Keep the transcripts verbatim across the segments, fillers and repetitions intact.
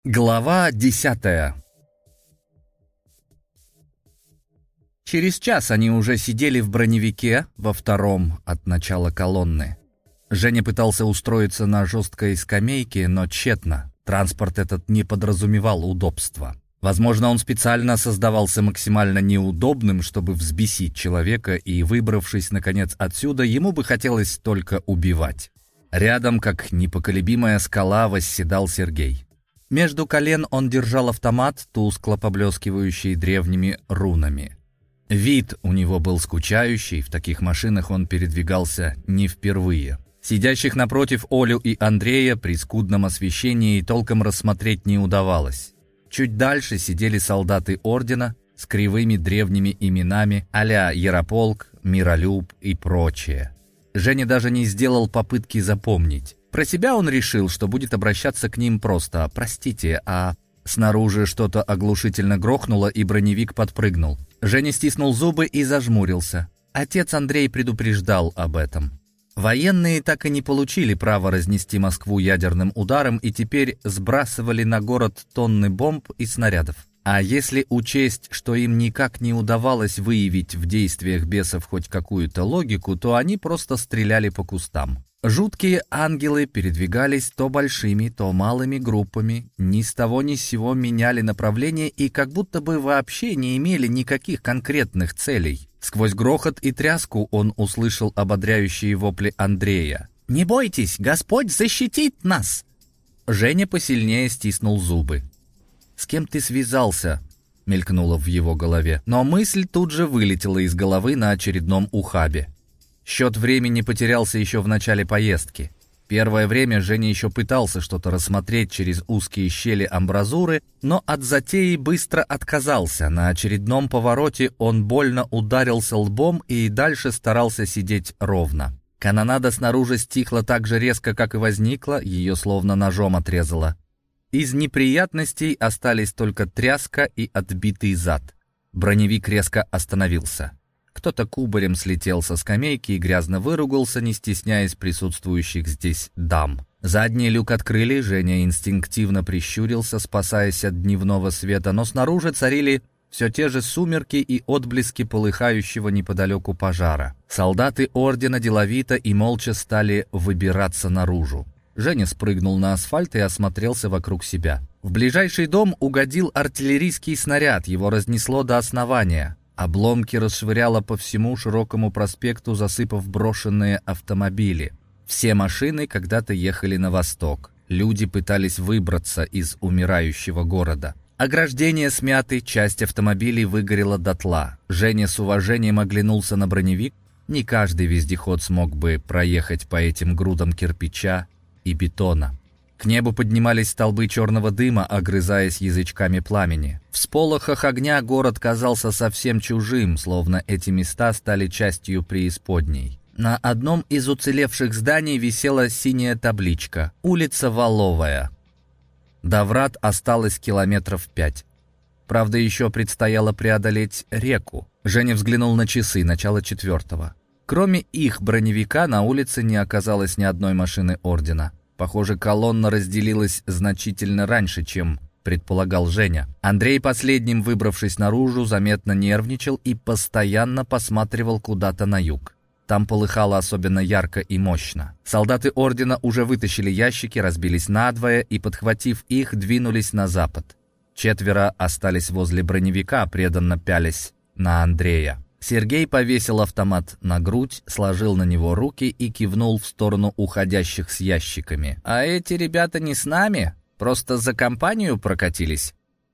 Глава десятая. Через час они уже сидели в броневике во втором от начала колонны. Женя пытался устроиться на жесткой скамейке, но тщетно. Транспорт этот не подразумевал удобства. Возможно, он специально создавался максимально неудобным, чтобы взбесить человека, и, выбравшись, наконец, отсюда, ему бы хотелось только убивать. Рядом, как непоколебимая скала, восседал Сергей. Между колен он держал автомат, тускло поблескивающий древними рунами. Вид у него был скучающий, в таких машинах он передвигался не впервые. Сидящих напротив Олю и Андрея при скудном освещении толком рассмотреть не удавалось. Чуть дальше сидели солдаты ордена с кривыми древними именами а-ля Ярополк, Миролюб и прочее. Женя даже не сделал попытки запомнить. Про себя он решил, что будет обращаться к ним просто «простите», а снаружи что-то оглушительно грохнуло, и броневик подпрыгнул. Женя стиснул зубы и зажмурился. Отец Андрей предупреждал об этом. Военные так и не получили права разнести Москву ядерным ударом и теперь сбрасывали на город тонны бомб и снарядов. А если учесть, что им никак не удавалось выявить в действиях бесов хоть какую-то логику, то они просто стреляли по кустам. Жуткие ангелы передвигались то большими, то малыми группами, ни с того ни с сего меняли направление и как будто бы вообще не имели никаких конкретных целей. Сквозь грохот и тряску он услышал ободряющие вопли Андрея. «Не бойтесь, Господь защитит нас!» Женя посильнее стиснул зубы. «С кем ты связался?» — мелькнуло в его голове. Но мысль тут же вылетела из головы на очередном ухабе. Счет времени потерялся еще в начале поездки. Первое время Женя еще пытался что-то рассмотреть через узкие щели амбразуры, но от затеи быстро отказался. На очередном повороте он больно ударился лбом и дальше старался сидеть ровно. Канонада снаружи стихла так же резко, как и возникла, ее словно ножом отрезало. Из неприятностей остались только тряска и отбитый зад. Броневик резко остановился. Кто-то кубарем слетел со скамейки и грязно выругался, не стесняясь присутствующих здесь дам. Задний люк открыли, Женя инстинктивно прищурился, спасаясь от дневного света, но снаружи царили все те же сумерки и отблески полыхающего неподалеку пожара. Солдаты ордена деловито и молча стали выбираться наружу. Женя спрыгнул на асфальт и осмотрелся вокруг себя. В ближайший дом угодил артиллерийский снаряд, его разнесло до основания. Обломки расшвыряло по всему широкому проспекту, засыпав брошенные автомобили. Все машины когда-то ехали на восток. Люди пытались выбраться из умирающего города. Ограждения смяты, часть автомобилей выгорела дотла. Женя с уважением оглянулся на броневик. Не каждый вездеход смог бы проехать по этим грудам кирпича и бетона. К небу поднимались столбы черного дыма, огрызаясь язычками пламени. В сполохах огня город казался совсем чужим, словно эти места стали частью преисподней. На одном из уцелевших зданий висела синяя табличка «Улица Воловая». До врат осталось километров пять. Правда, еще предстояло преодолеть реку. Женя взглянул на часы, начало четвертого. Кроме их броневика на улице не оказалось ни одной машины ордена. Похоже, колонна разделилась значительно раньше, чем предполагал Женя. Андрей, последним выбравшись наружу, заметно нервничал и постоянно посматривал куда-то на юг. Там полыхало особенно ярко и мощно. Солдаты ордена уже вытащили ящики, разбились надвое и, подхватив их, двинулись на запад. Четверо остались возле броневика, преданно пялись на Андрея. Сергей повесил автомат на грудь, сложил на него руки и кивнул в сторону уходящих с ящиками. «А эти ребята не с нами? Просто за компанию прокатились?»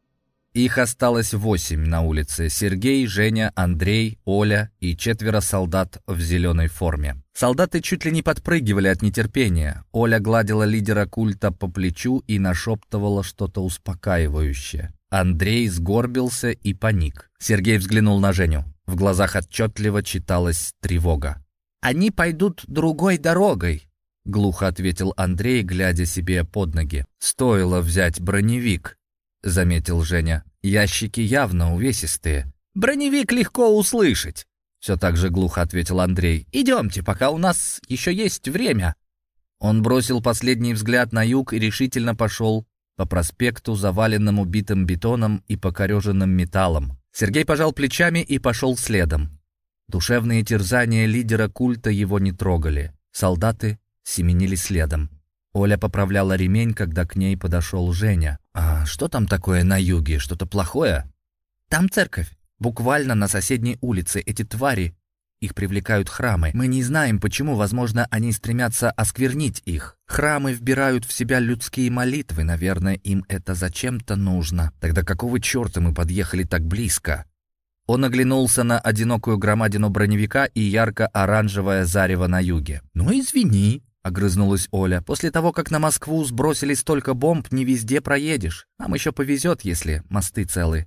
Их осталось восемь на улице. Сергей, Женя, Андрей, Оля и четверо солдат в зеленой форме. Солдаты чуть ли не подпрыгивали от нетерпения. Оля гладила лидера культа по плечу и нашептывала что-то успокаивающее. Андрей сгорбился и паник. Сергей взглянул на Женю. В глазах отчетливо читалась тревога. «Они пойдут другой дорогой», — глухо ответил Андрей, глядя себе под ноги. «Стоило взять броневик», — заметил Женя. «Ящики явно увесистые». «Броневик легко услышать», — все так же глухо ответил Андрей. «Идемте, пока у нас еще есть время». Он бросил последний взгляд на юг и решительно пошел по проспекту, заваленному битым бетоном и покореженным металлом. Сергей пожал плечами и пошел следом. Душевные терзания лидера культа его не трогали. Солдаты семенили следом. Оля поправляла ремень, когда к ней подошел Женя. «А что там такое на юге? Что-то плохое?» «Там церковь. Буквально на соседней улице. Эти твари, их привлекают храмы. Мы не знаем, почему. Возможно, они стремятся осквернить их. Храмы вбирают в себя людские молитвы. Наверное, им это зачем-то нужно. Тогда какого черта мы подъехали так близко?» Он оглянулся на одинокую громадину броневика и ярко-оранжевое зарево на юге. «Ну, извини», — огрызнулась Оля. «После того, как на Москву сбросили столько бомб, не везде проедешь. Нам еще повезет, если мосты целы.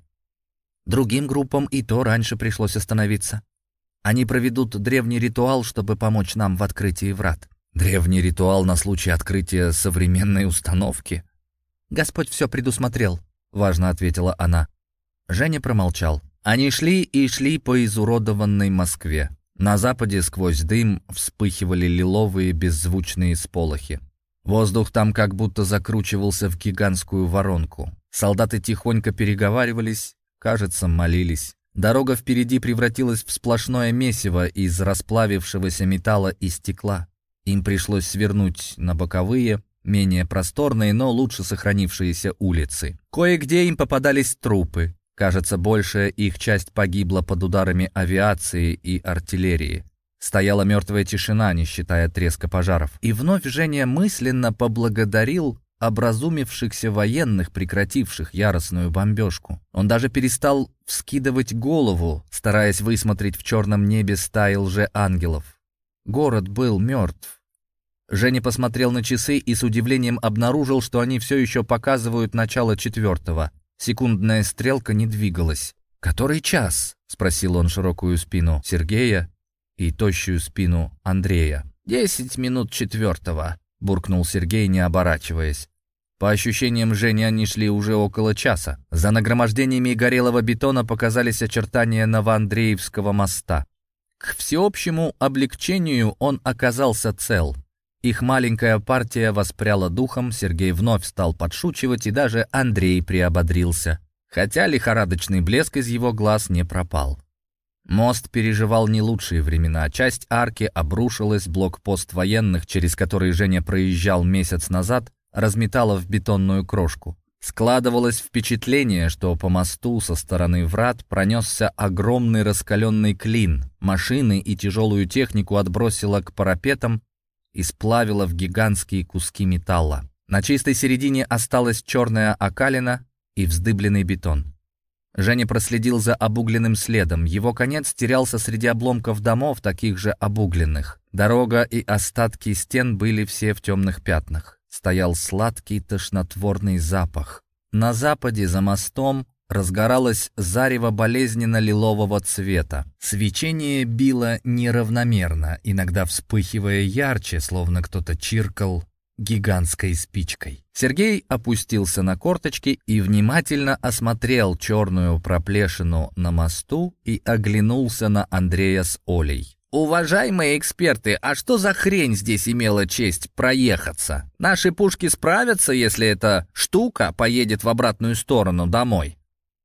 Другим группам и то раньше пришлось остановиться. Они проведут древний ритуал, чтобы помочь нам в открытии врат». «Древний ритуал на случай открытия современной установки?» «Господь все предусмотрел», — важно ответила она. Женя промолчал. Они шли и шли по изуродованной Москве. На западе сквозь дым вспыхивали лиловые беззвучные сполохи. Воздух там как будто закручивался в гигантскую воронку. Солдаты тихонько переговаривались, кажется, молились. Дорога впереди превратилась в сплошное месиво из расплавившегося металла и стекла. Им пришлось свернуть на боковые, менее просторные, но лучше сохранившиеся улицы. Кое-где им попадались трупы. Кажется, большая их часть погибла под ударами авиации и артиллерии. Стояла мертвая тишина, не считая треска пожаров. И вновь Женя мысленно поблагодарил образумившихся военных, прекративших яростную бомбежку. Он даже перестал вскидывать голову, стараясь высмотреть в черном небе стаи лже-ангелов. Город был мертв. Женя посмотрел на часы и с удивлением обнаружил, что они все еще показывают начало четвертого. Секундная стрелка не двигалась. «Который час?» — спросил он широкую спину Сергея и тощую спину Андрея. «Десять минут четвертого», — буркнул Сергей, не оборачиваясь. По ощущениям Жени они шли уже около часа. За нагромождениями горелого бетона показались очертания Новоандреевского моста. К всеобщему облегчению он оказался цел. Их маленькая партия воспряла духом, Сергей вновь стал подшучивать, и даже Андрей приободрился. Хотя лихорадочный блеск из его глаз не пропал. Мост переживал не лучшие времена. Часть арки обрушилась, блокпост военных, через который Женя проезжал месяц назад, разметала в бетонную крошку. Складывалось впечатление, что по мосту со стороны врат пронесся огромный раскаленный клин. Машины и тяжелую технику отбросило к парапетам и сплавило в гигантские куски металла. На чистой середине осталась черная окалина и вздыбленный бетон. Женя проследил за обугленным следом. Его конец терялся среди обломков домов, таких же обугленных. Дорога и остатки стен были все в темных пятнах. Стоял сладкий тошнотворный запах. На западе, за мостом, разгоралось зарево болезненно-лилового цвета. Свечение било неравномерно, иногда вспыхивая ярче, словно кто-то чиркал гигантской спичкой. Сергей опустился на корточки и внимательно осмотрел черную проплешину на мосту и оглянулся на Андрея с Олей. «Уважаемые эксперты, а что за хрень здесь имела честь проехаться? Наши пушки справятся, если эта штука поедет в обратную сторону домой?»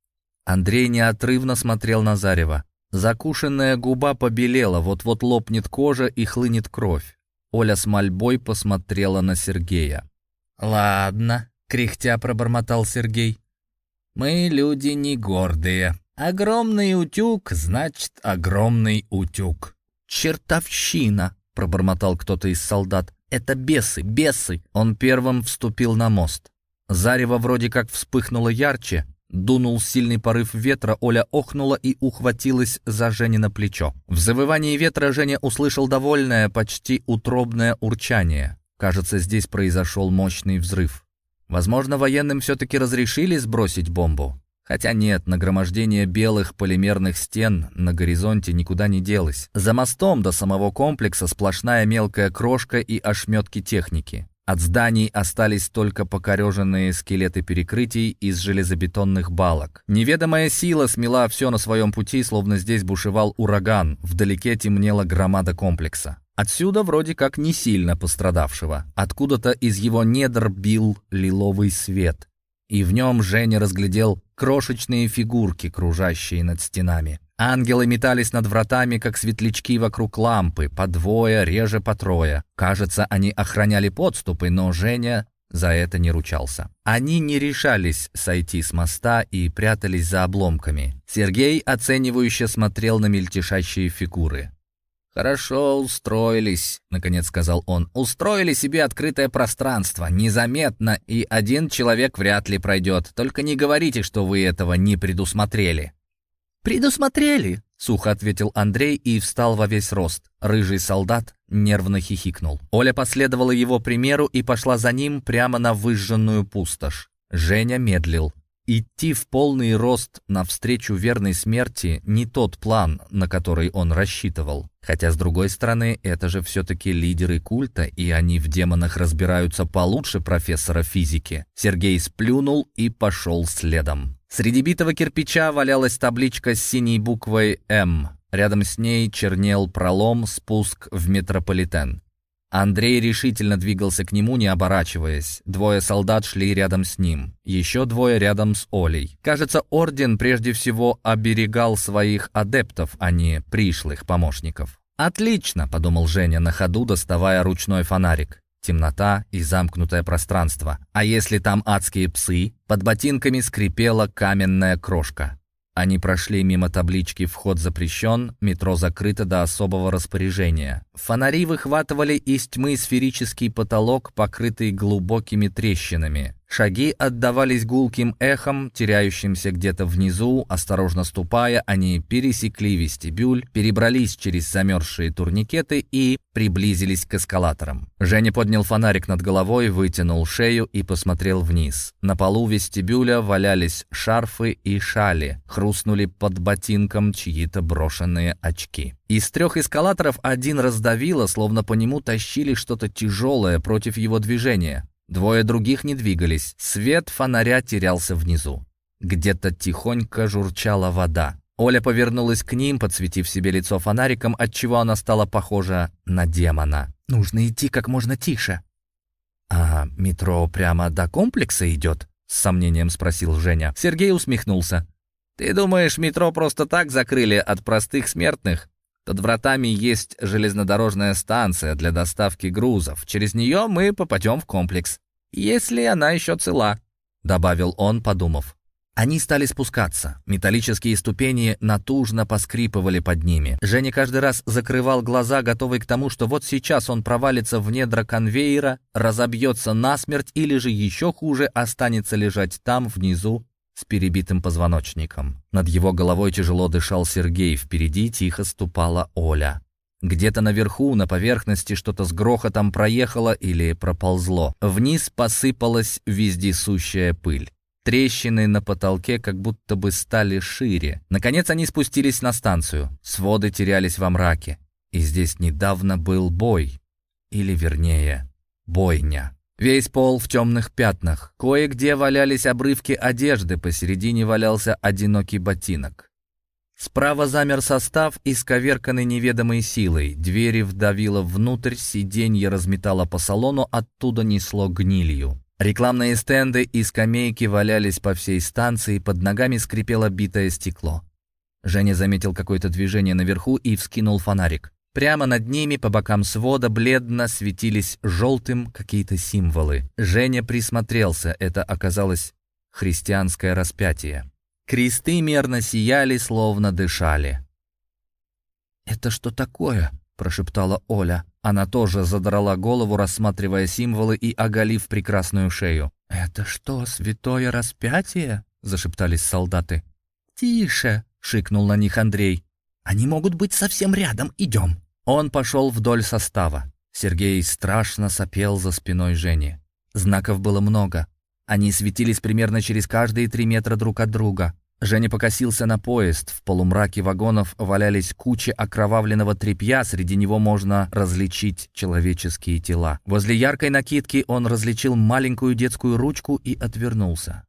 Андрей неотрывно смотрел на зарево. Закушенная губа побелела, вот-вот лопнет кожа и хлынет кровь. Оля с мольбой посмотрела на Сергея. «Ладно», — кряхтя пробормотал Сергей. «Мы люди не гордые. Огромный утюг, значит, огромный утюг». «Чертовщина», — пробормотал кто-то из солдат. «Это бесы, бесы!» Он первым вступил на мост. Зарево вроде как вспыхнуло ярче. Дунул сильный порыв ветра, Оля охнула и ухватилась за Женино плечо. В завывании ветра Женя услышал довольное, почти утробное урчание. Кажется, здесь произошел мощный взрыв. Возможно, военным все-таки разрешили сбросить бомбу. Хотя нет, нагромождение белых полимерных стен на горизонте никуда не делось. За мостом до самого комплекса сплошная мелкая крошка и ошметки техники. От зданий остались только покореженные скелеты перекрытий из железобетонных балок. Неведомая сила смела все на своем пути, словно здесь бушевал ураган. Вдалеке темнела громада комплекса. Отсюда вроде как не сильно пострадавшего. Откуда-то из его недр бил лиловый свет. и в нем Женя разглядел крошечные фигурки, кружащие над стенами. Ангелы метались над вратами, как светлячки вокруг лампы, по двое, реже по трое. Кажется, они охраняли подступы, но Женя за это не ручался. Они не решались сойти с моста и прятались за обломками. Сергей оценивающе смотрел на мельтешащие фигуры. «Хорошо устроились», — наконец сказал он. «Устроили себе открытое пространство, незаметно, и один человек вряд ли пройдет. Только не говорите, что вы этого не предусмотрели». «Предусмотрели», — сухо ответил Андрей и встал во весь рост. Рыжий солдат нервно хихикнул. Оля последовала его примеру и пошла за ним прямо на выжженную пустошь. Женя медлил. Идти в полный рост навстречу верной смерти — не тот план, на который он рассчитывал. Хотя, с другой стороны, это же все-таки лидеры культа, и они в демонах разбираются получше профессора физики. Сергей сплюнул и пошел следом. Среди битого кирпича валялась табличка с синей буквой «М». Рядом с ней чернел пролом «Спуск в метрополитен». Андрей решительно двигался к нему, не оборачиваясь. Двое солдат шли рядом с ним. Еще двое рядом с Олей. Кажется, орден прежде всего оберегал своих адептов, а не пришлых помощников. «Отлично», — подумал Женя на ходу, доставая ручной фонарик. Темнота и замкнутое пространство. А если там адские псы? Под ботинками скрипела каменная крошка. Они прошли мимо таблички «Вход запрещен», метро закрыто до особого распоряжения. Фонари выхватывали из тьмы сферический потолок, покрытый глубокими трещинами. Шаги отдавались гулким эхом, теряющимся где-то внизу. Осторожно ступая, они пересекли вестибюль, перебрались через замерзшие турникеты и приблизились к эскалаторам. Женя поднял фонарик над головой, вытянул шею и посмотрел вниз. На полу вестибюля валялись шарфы и шали, хрустнули под ботинком чьи-то брошенные очки. Из трех эскалаторов один раздавило, словно по нему тащили что-то тяжелое против его движения. Двое других не двигались. Свет фонаря терялся внизу. Где-то тихонько журчала вода. Оля повернулась к ним, подсветив себе лицо фонариком, отчего она стала похожа на демона. «Нужно идти как можно тише». «А метро прямо до комплекса идет?» — с сомнением спросил Женя. Сергей усмехнулся. «Ты думаешь, метро просто так закрыли от простых смертных? Под вратами есть железнодорожная станция для доставки грузов. Через нее мы попадем в комплекс. Если она еще цела», — добавил он, подумав. Они стали спускаться. Металлические ступени натужно поскрипывали под ними. Женя каждый раз закрывал глаза, готовый к тому, что вот сейчас он провалится в недра конвейера, разобьется насмерть или же еще хуже, останется лежать там, внизу, с перебитым позвоночником. Над его головой тяжело дышал Сергей, впереди тихо ступала Оля. Где-то наверху, на поверхности, что-то с грохотом проехало или проползло. Вниз посыпалась вездесущая пыль. Трещины на потолке как будто бы стали шире. Наконец они спустились на станцию. Своды терялись во мраке. И здесь недавно был бой. Или, вернее, бойня. Весь пол в темных пятнах. Кое-где валялись обрывки одежды, посередине валялся одинокий ботинок. Справа замер состав, исковерканный неведомой силой. Двери вдавило внутрь, сиденье разметало по салону, оттуда несло гнилью. Рекламные стенды и скамейки валялись по всей станции, под ногами скрипело битое стекло. Женя заметил какое-то движение наверху и вскинул фонарик. Прямо над ними, по бокам свода, бледно светились желтым какие-то символы. Женя присмотрелся, это оказалось христианское распятие. Кресты мерно сияли, словно дышали. «Это что такое?» — прошептала Оля. Она тоже задрала голову, рассматривая символы и оголив прекрасную шею. «Это что, святое распятие?» — зашептались солдаты. «Тише!» — шикнул на них Андрей. «Они могут быть совсем рядом, идем!» Он пошел вдоль состава. Сергей страшно сопел за спиной Жени. Знаков было много. Они светились примерно через каждые три метра друг от друга. Женя покосился на поезд. В полумраке вагонов валялись кучи окровавленного тряпья, среди него можно различить человеческие тела. Возле яркой накидки он различил маленькую детскую ручку и отвернулся.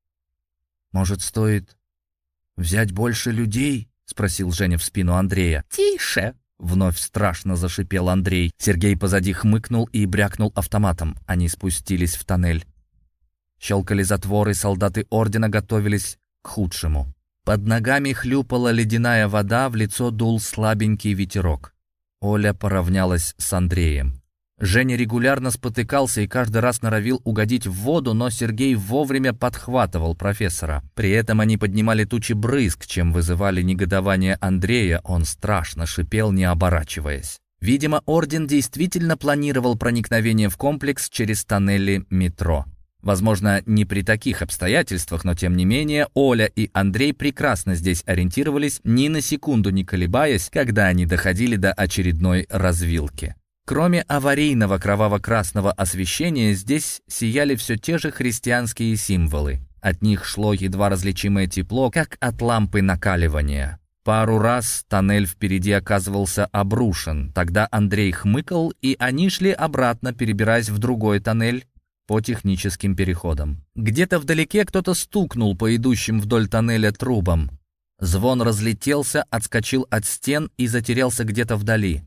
«Может, стоит взять больше людей?» — спросил Женя в спину Андрея. «Тише!» — вновь страшно зашипел Андрей. Сергей позади хмыкнул и брякнул автоматом. Они спустились в тоннель. Щелкали затворы, солдаты ордена готовились к худшему. Под ногами хлюпала ледяная вода, в лицо дул слабенький ветерок. Оля поравнялась с Андреем. Женя регулярно спотыкался и каждый раз норовил угодить в воду, но Сергей вовремя подхватывал профессора. При этом они поднимали тучи брызг, чем вызывали негодование Андрея. Он страшно шипел, не оборачиваясь. Видимо, орден действительно планировал проникновение в комплекс через тоннели метро. Возможно, не при таких обстоятельствах, но тем не менее Оля и Андрей прекрасно здесь ориентировались, ни на секунду не колебаясь, когда они доходили до очередной развилки. Кроме аварийного кроваво-красного освещения, здесь сияли все те же христианские символы. От них шло едва различимое тепло, как от лампы накаливания. Пару раз тоннель впереди оказывался обрушен. Тогда Андрей хмыкал, и они шли обратно, перебираясь в другой тоннель по техническим переходам. Где-то вдалеке кто-то стукнул по идущим вдоль тоннеля трубам. Звон разлетелся, отскочил от стен и затерялся где-то вдали.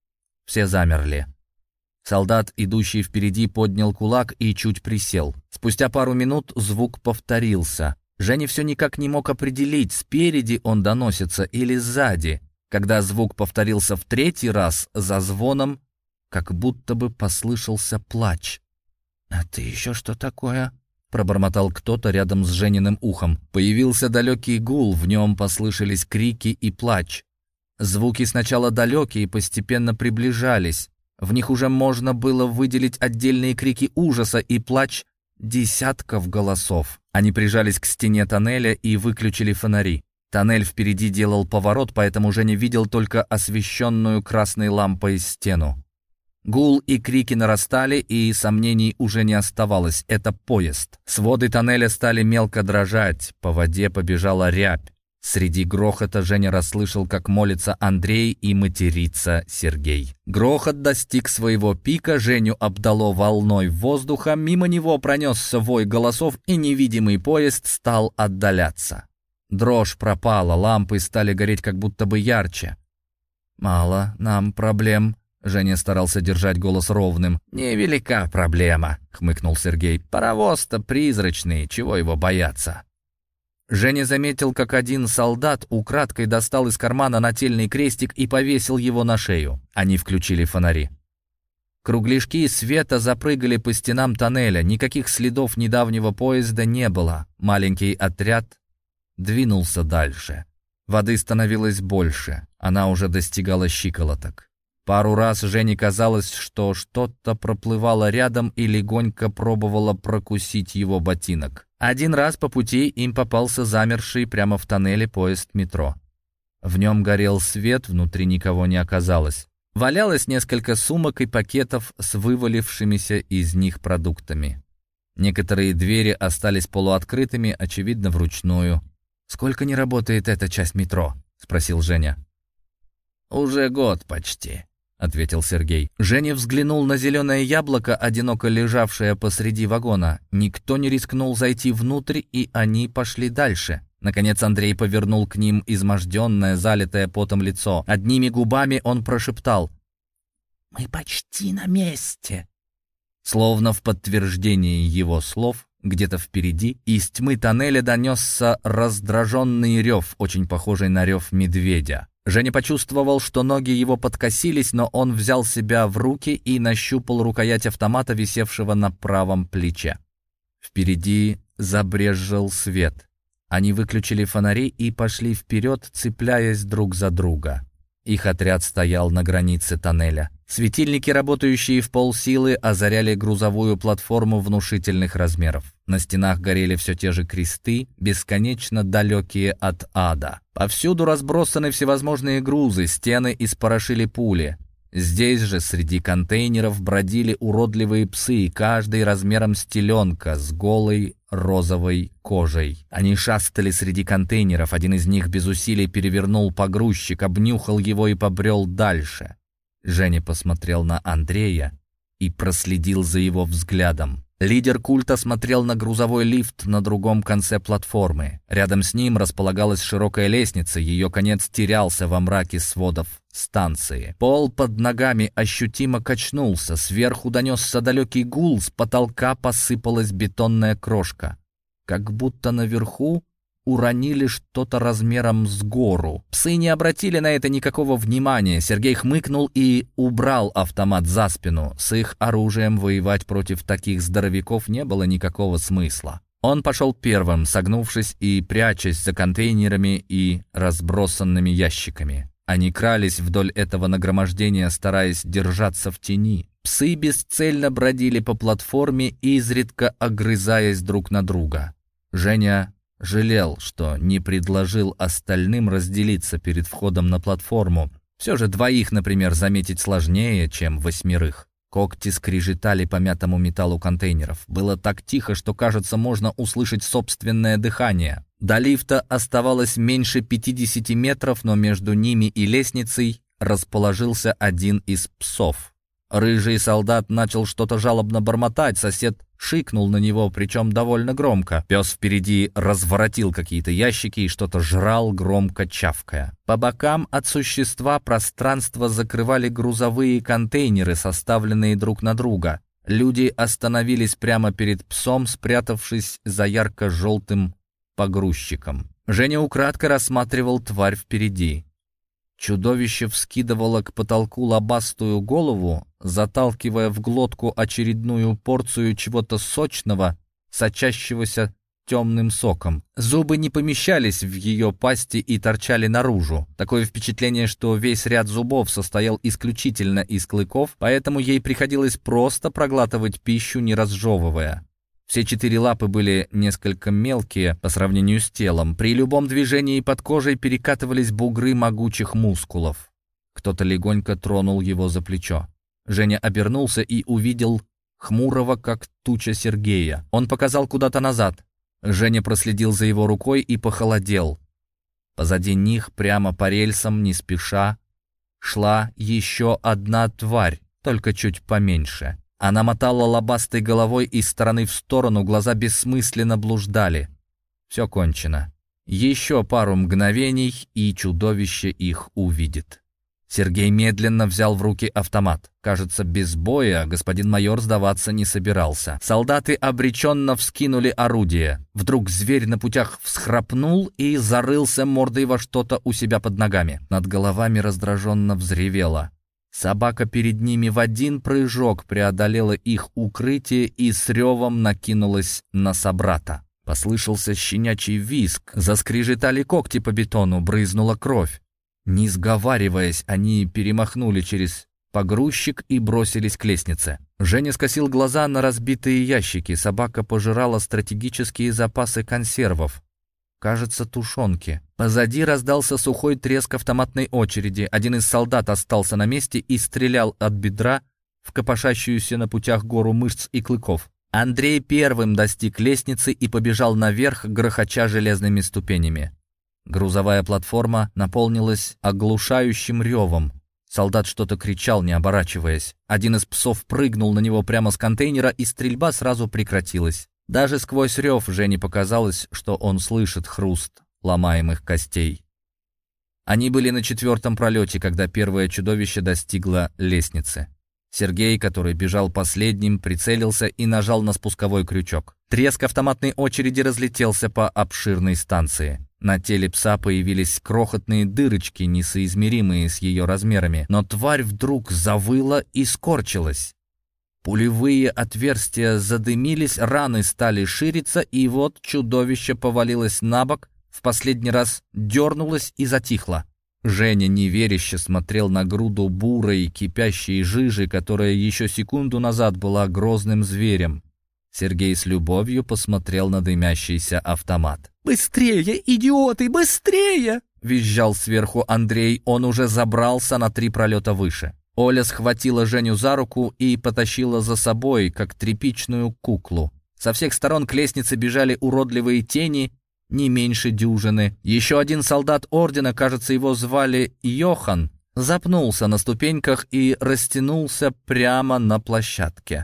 Все замерли. Солдат, идущий впереди, поднял кулак и чуть присел. Спустя пару минут звук повторился. Женя все никак не мог определить, спереди он доносится или сзади. Когда звук повторился в третий раз, за звоном как будто бы послышался плач. «Это еще что такое?» — пробормотал кто-то рядом с Жениным ухом. Появился далекий гул, в нем послышались крики и плач. Звуки сначала далекие, постепенно приближались. В них уже можно было выделить отдельные крики ужаса и плач десятков голосов. Они прижались к стене тоннеля и выключили фонари. Тоннель впереди делал поворот, поэтому Женя видел только освещенную красной лампой стену. Гул и крики нарастали, и сомнений уже не оставалось. Это поезд. Своды тоннеля стали мелко дрожать, по воде побежала рябь. Среди грохота Женя расслышал, как молится Андрей и матерится Сергей. Грохот достиг своего пика, Женю обдало волной воздуха, мимо него пронесся вой голосов, и невидимый поезд стал отдаляться. Дрожь пропала, лампы стали гореть как будто бы ярче. «Мало нам проблем», — Женя старался держать голос ровным. «Невелика проблема», — хмыкнул Сергей. «Паровоз-то призрачный, чего его бояться?» Женя заметил, как один солдат украдкой достал из кармана нательный крестик и повесил его на шею. Они включили фонари. Кругляшки света запрыгали по стенам тоннеля. Никаких следов недавнего поезда не было. Маленький отряд двинулся дальше. Воды становилось больше. Она уже достигала щиколоток. Пару раз Жене казалось, что что-то проплывало рядом и легонько пробовало прокусить его ботинок. Один раз по пути им попался замерший прямо в тоннеле поезд метро. В нем горел свет, внутри никого не оказалось. Валялось несколько сумок и пакетов с вывалившимися из них продуктами. Некоторые двери остались полуоткрытыми, очевидно, вручную. «Сколько не работает эта часть метро?» — спросил Женя. «Уже год почти», — ответил Сергей. Женя взглянул на зеленое яблоко, одиноко лежавшее посреди вагона. Никто не рискнул зайти внутрь, и они пошли дальше. Наконец Андрей повернул к ним изможденное, залитое потом лицо. Одними губами он прошептал: «Мы почти на месте». Словно в подтверждение его слов, где-то впереди из тьмы тоннеля донесся раздраженный рев, очень похожий на рев медведя. Женя почувствовал, что ноги его подкосились, но он взял себя в руки и нащупал рукоять автомата, висевшего на правом плече. Впереди забрезжил свет. Они выключили фонари и пошли вперед, цепляясь друг за друга. Их отряд стоял на границе тоннеля. Светильники, работающие в полсилы, озаряли грузовую платформу внушительных размеров. На стенах горели все те же кресты, бесконечно далекие от ада. Повсюду разбросаны всевозможные грузы, стены испорошили пули. Здесь же среди контейнеров бродили уродливые псы, каждый размером с теленка, с голой розовой кожей. Они шастали среди контейнеров, один из них без усилий перевернул погрузчик, обнюхал его и побрел дальше. Женя посмотрел на Андрея и проследил за его взглядом. Лидер культа смотрел на грузовой лифт на другом конце платформы. Рядом с ним располагалась широкая лестница, ее конец терялся во мраке сводов. станции. Пол под ногами ощутимо качнулся, сверху донесся далекий гул, с потолка посыпалась бетонная крошка. Как будто наверху уронили что-то размером с гору. Псы не обратили на это никакого внимания. Сергей хмыкнул и убрал автомат за спину. С их оружием воевать против таких здоровяков не было никакого смысла. Он пошел первым, согнувшись и прячась за контейнерами и разбросанными ящиками. Они крались вдоль этого нагромождения, стараясь держаться в тени. Псы бесцельно бродили по платформе, изредка огрызаясь друг на друга. Женя жалел, что не предложил остальным разделиться перед входом на платформу. Все же двоих, например, заметить сложнее, чем восьмерых. Когти скрежетали по мятому металлу контейнеров. Было так тихо, что, кажется, можно услышать собственное дыхание. До лифта оставалось меньше пятидесяти метров, но между ними и лестницей расположился один из псов. Рыжий солдат начал что-то жалобно бормотать, сосед шикнул на него, причем довольно громко. Пес впереди разворотил какие-то ящики и что-то жрал, громко чавкая. По бокам от существа пространство закрывали грузовые контейнеры, составленные друг на друга. Люди остановились прямо перед псом, спрятавшись за ярко-желтым погрузчиком. Женя украдкой рассматривал тварь впереди. Чудовище вскидывало к потолку лобастую голову, заталкивая в глотку очередную порцию чего-то сочного, сочащегося темным соком. Зубы не помещались в ее пасти и торчали наружу. Такое впечатление, что весь ряд зубов состоял исключительно из клыков, поэтому ей приходилось просто проглатывать пищу, не разжевывая. Все четыре лапы были несколько мелкие по сравнению с телом. При любом движении под кожей перекатывались бугры могучих мускулов. Кто-то легонько тронул его за плечо. Женя обернулся и увидел хмурого, как туча, Сергея. Он показал куда-то назад. Женя проследил за его рукой и похолодел. Позади них, прямо по рельсам, не спеша, шла еще одна тварь, только чуть поменьше. Она мотала лобастой головой из стороны в сторону, глаза бессмысленно блуждали. Все кончено. Еще пару мгновений, и чудовище их увидит. Сергей медленно взял в руки автомат. Кажется, без боя господин майор сдаваться не собирался. Солдаты обреченно вскинули орудие. Вдруг зверь на путях всхрапнул и зарылся мордой во что-то у себя под ногами. Над головами раздраженно взревело. Собака перед ними в один прыжок преодолела их укрытие и с ревом накинулась на собрата. Послышался щенячий визг, заскрежетали когти по бетону, брызнула кровь. Не сговариваясь, они перемахнули через погрузчик и бросились к лестнице. Женя скосил глаза на разбитые ящики. Собака пожирала стратегические запасы консервов. Кажется, тушенки. Позади раздался сухой треск автоматной очереди. Один из солдат остался на месте и стрелял от бедра в копошащуюся на путях гору мышц и клыков. Андрей первым достиг лестницы и побежал наверх, грохоча железными ступенями. Грузовая платформа наполнилась оглушающим ревом. Солдат что-то кричал, не оборачиваясь. Один из псов прыгнул на него прямо с контейнера, и стрельба сразу прекратилась. Даже сквозь рев Жене показалось, что он слышит хруст ломаемых костей. Они были на четвертом пролете, когда первое чудовище достигло лестницы. Сергей, который бежал последним, прицелился и нажал на спусковой крючок. Треск автоматной очереди разлетелся по обширной станции. На теле пса появились крохотные дырочки, несоизмеримые с ее размерами, но тварь вдруг завыла и скорчилась. Пулевые отверстия задымились, раны стали шириться, и вот чудовище повалилось на бок, в последний раз дернулось и затихло. Женя неверяще смотрел на груду бурой, кипящей жижи, которая еще секунду назад была грозным зверем. Сергей с любовью посмотрел на дымящийся автомат. «Быстрее, идиоты, быстрее!» — визжал сверху Андрей, он уже забрался на три пролета выше. Оля схватила Женю за руку и потащила за собой, как тряпичную куклу. Со всех сторон к лестнице бежали уродливые тени, не меньше дюжины. Еще один солдат ордена, кажется, его звали Йохан, запнулся на ступеньках и растянулся прямо на площадке.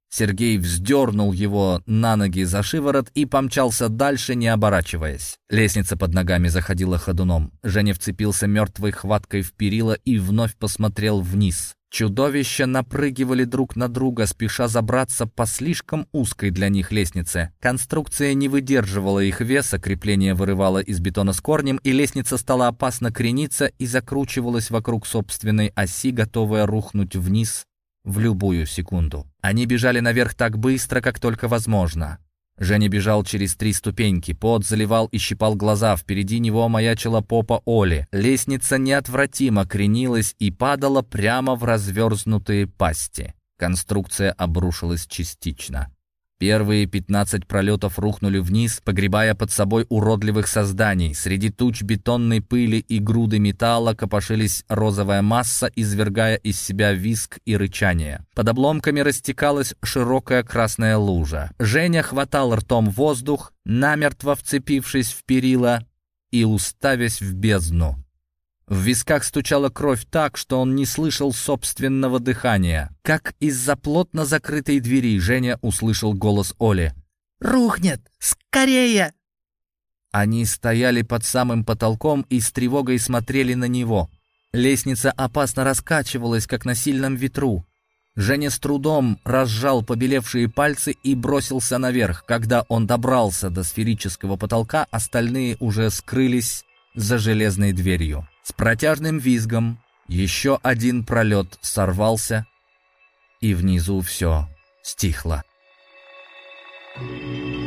Сергей вздернул его на ноги за шиворот и помчался дальше, не оборачиваясь. Лестница под ногами заходила ходуном. Женя вцепился мертвой хваткой в перила и вновь посмотрел вниз. Чудовища напрыгивали друг на друга, спеша забраться по слишком узкой для них лестнице. Конструкция не выдерживала их веса, крепление вырывало из бетона с корнем, и лестница стала опасно крениться и закручивалась вокруг собственной оси, готовая рухнуть вниз в любую секунду. Они бежали наверх так быстро, как только возможно. Женя бежал через три ступеньки, пот заливал и щипал глаза, впереди него маячила попа Оли. Лестница неотвратимо кренилась и падала прямо в разверзнутые пасти. Конструкция обрушилась частично. Первые пятнадцать пролетов рухнули вниз, погребая под собой уродливых созданий. Среди туч бетонной пыли и груды металла копошились розовая масса, извергая из себя визг и рычание. Под обломками растекалась широкая красная лужа. Женя хватал ртом воздух, намертво вцепившись в перила и уставясь в бездну. В висках стучала кровь так, что он не слышал собственного дыхания. Как из-за плотно закрытой двери Женя услышал голос Оли. «Рухнет! Скорее!» Они стояли под самым потолком и с тревогой смотрели на него. Лестница опасно раскачивалась, как на сильном ветру. Женя с трудом разжал побелевшие пальцы и бросился наверх. Когда он добрался до сферического потолка, остальные уже скрылись за железной дверью. С протяжным визгом еще один пролет сорвался, и внизу все стихло. Thank you.